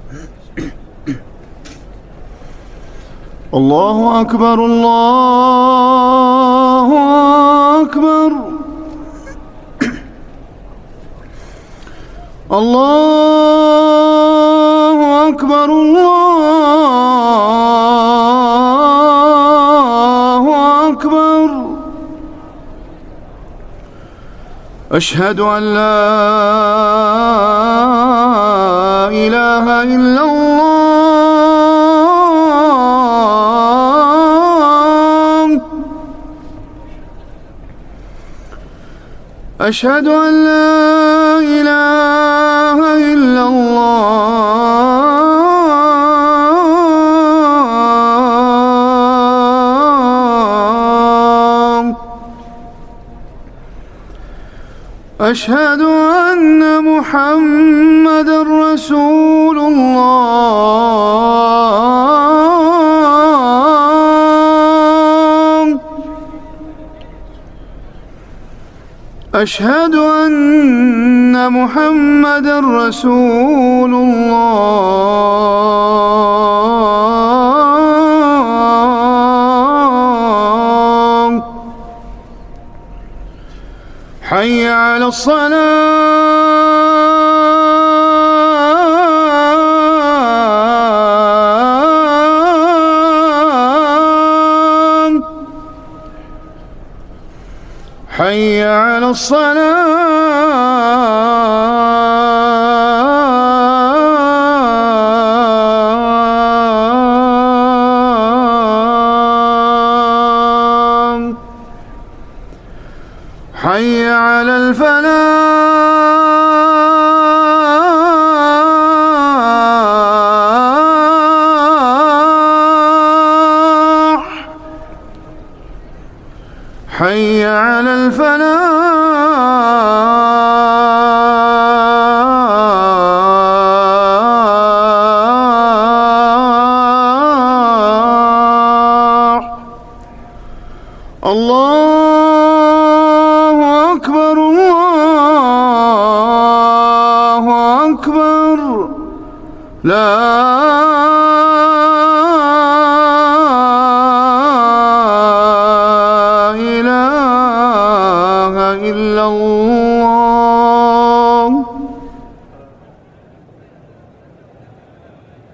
الله أكبر الله أكبر الله أكبر الله أكبر. أشهد أن لا إله إلا الله. أشهد أن لا إله إلا الله. أشهد أن محمدًا رسول الله. أشهد أن محمدًا رسول الله. حي على الصلاة. حي على الصلاة.